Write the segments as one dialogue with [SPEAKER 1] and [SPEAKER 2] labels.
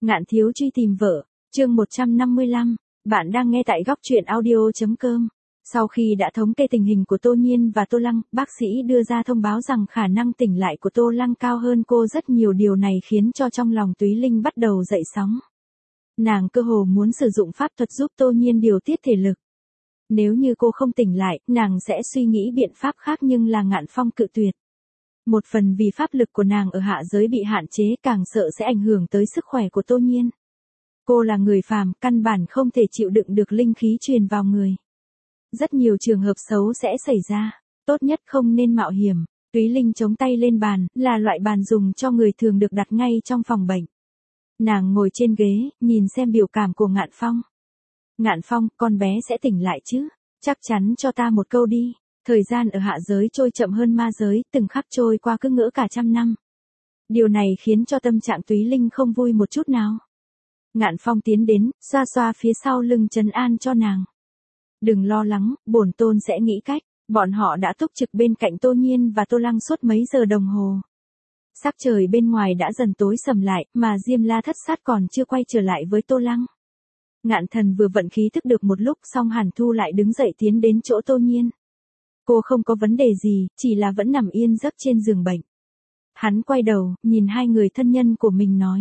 [SPEAKER 1] Ngạn thiếu truy tìm vợ, chương 155, bạn đang nghe tại góc truyện audio.com. Sau khi đã thống kê tình hình của Tô Nhiên và Tô Lăng, bác sĩ đưa ra thông báo rằng khả năng tỉnh lại của Tô Lăng cao hơn cô rất nhiều, điều này khiến cho trong lòng Túy Linh bắt đầu dậy sóng. Nàng cơ hồ muốn sử dụng pháp thuật giúp Tô Nhiên điều tiết thể lực. Nếu như cô không tỉnh lại, nàng sẽ suy nghĩ biện pháp khác, nhưng là Ngạn Phong cự tuyệt. Một phần vì pháp lực của nàng ở hạ giới bị hạn chế, càng sợ sẽ ảnh hưởng tới sức khỏe của Tô Nhiên. Cô là người phàm, căn bản không thể chịu đựng được linh khí truyền vào người. Rất nhiều trường hợp xấu sẽ xảy ra, tốt nhất không nên mạo hiểm. Túy Linh chống tay lên bàn, là loại bàn dùng cho người thường được đặt ngay trong phòng bệnh. Nàng ngồi trên ghế, nhìn xem biểu cảm của Ngạn Phong. Ngạn Phong, con bé sẽ tỉnh lại chứ? Chắc chắn cho ta một câu đi. Thời gian ở hạ giới trôi chậm hơn ma giới, từng khắc trôi qua cứ ngỡ cả trăm năm. Điều này khiến cho tâm trạng Túy Linh không vui một chút nào. Ngạn Phong tiến đến, xoa xoa phía sau lưng trấn an cho nàng. Đừng lo lắng, bổn tôn sẽ nghĩ cách. Bọn họ đã túc trực bên cạnh Tô Nhiên và Tô Lăng suốt mấy giờ đồng hồ. Sắc trời bên ngoài đã dần tối sầm lại, mà Diêm La Thất Sát còn chưa quay trở lại với Tô Lăng. Ngạn Thần vừa vận khí thức được một lúc, xong Hàn Thu lại đứng dậy tiến đến chỗ Tô Nhiên. Cô không có vấn đề gì, chỉ là vẫn nằm yên giấc trên giường bệnh. Hắn quay đầu, nhìn hai người thân nhân của mình nói.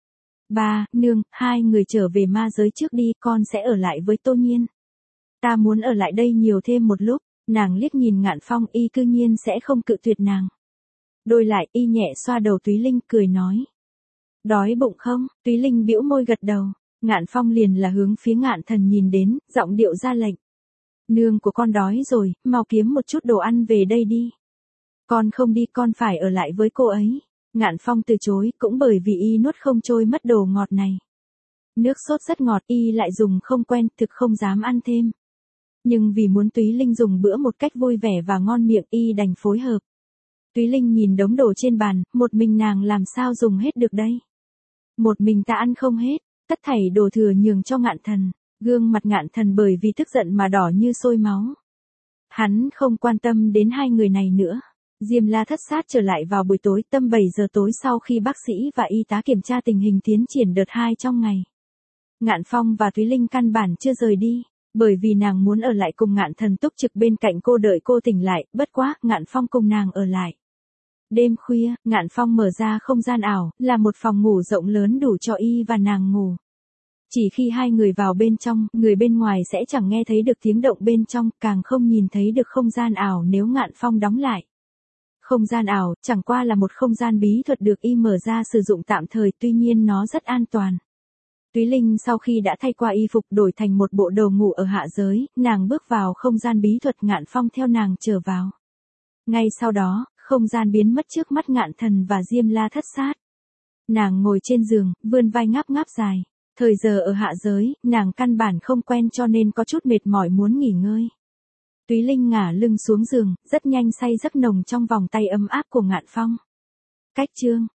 [SPEAKER 1] Ba, nương, hai người trở về ma giới trước đi, con sẽ ở lại với Tô Nhiên. Ta muốn ở lại đây nhiều thêm một lúc. Nàng liếc nhìn Ngạn Phong, y cư nhiên sẽ không cự tuyệt nàng. Đôi lại, y nhẹ xoa đầu Túy Linh, cười nói. Đói bụng không? Túy Linh bĩu môi gật đầu. Ngạn Phong liền là hướng phía Ngạn Thần nhìn đến, giọng điệu ra lệnh. Nương của con đói rồi, mau kiếm một chút đồ ăn về đây đi. Con không đi, con phải ở lại với cô ấy. Ngạn Phong từ chối, cũng bởi vì y nuốt không trôi mất đồ ngọt này. Nước sốt rất ngọt, y lại dùng không quen, thực không dám ăn thêm. Nhưng vì muốn Túy Linh dùng bữa một cách vui vẻ và ngon miệng, y đành phối hợp. Túy Linh nhìn đống đồ trên bàn, một mình nàng làm sao dùng hết được đây? Một mình ta ăn không hết, tất thảy đồ thừa nhường cho Ngạn Thần. Gương mặt Ngạn Thần bởi vì tức giận mà đỏ như sôi máu. Hắn không quan tâm đến hai người này nữa. Diêm La Thất Sát trở lại vào buổi tối, tầm 7 giờ tối, sau khi bác sĩ và y tá kiểm tra tình hình tiến triển đợt 2 trong ngày. Ngạn Phong và Túy Linh căn bản chưa rời đi, bởi vì nàng muốn ở lại cùng Ngạn Thần túc trực bên cạnh cô đợi cô tỉnh lại, bất quá, Ngạn Phong cùng nàng ở lại. Đêm khuya, Ngạn Phong mở ra không gian ảo, là một phòng ngủ rộng lớn đủ cho y và nàng ngủ. Chỉ khi hai người vào bên trong, người bên ngoài sẽ chẳng nghe thấy được tiếng động bên trong, càng không nhìn thấy được không gian ảo nếu Ngạn Phong đóng lại. Không gian ảo, chẳng qua là một không gian bí thuật được y mở ra sử dụng tạm thời, tuy nhiên nó rất an toàn. Túy Linh sau khi đã thay qua y phục đổi thành một bộ đồ ngủ ở hạ giới, nàng bước vào không gian bí thuật, Ngạn Phong theo nàng trở vào. Ngay sau đó, không gian biến mất trước mắt Ngạn Thần và Diêm La Thất Sát. Nàng ngồi trên giường, vươn vai ngáp ngáp dài. Thời giờ ở hạ giới, nàng căn bản không quen cho nên có chút mệt mỏi muốn nghỉ ngơi. Túy Linh ngả lưng xuống giường, rất nhanh say giấc nồng trong vòng tay ấm áp của Ngạn Phong. Cách chương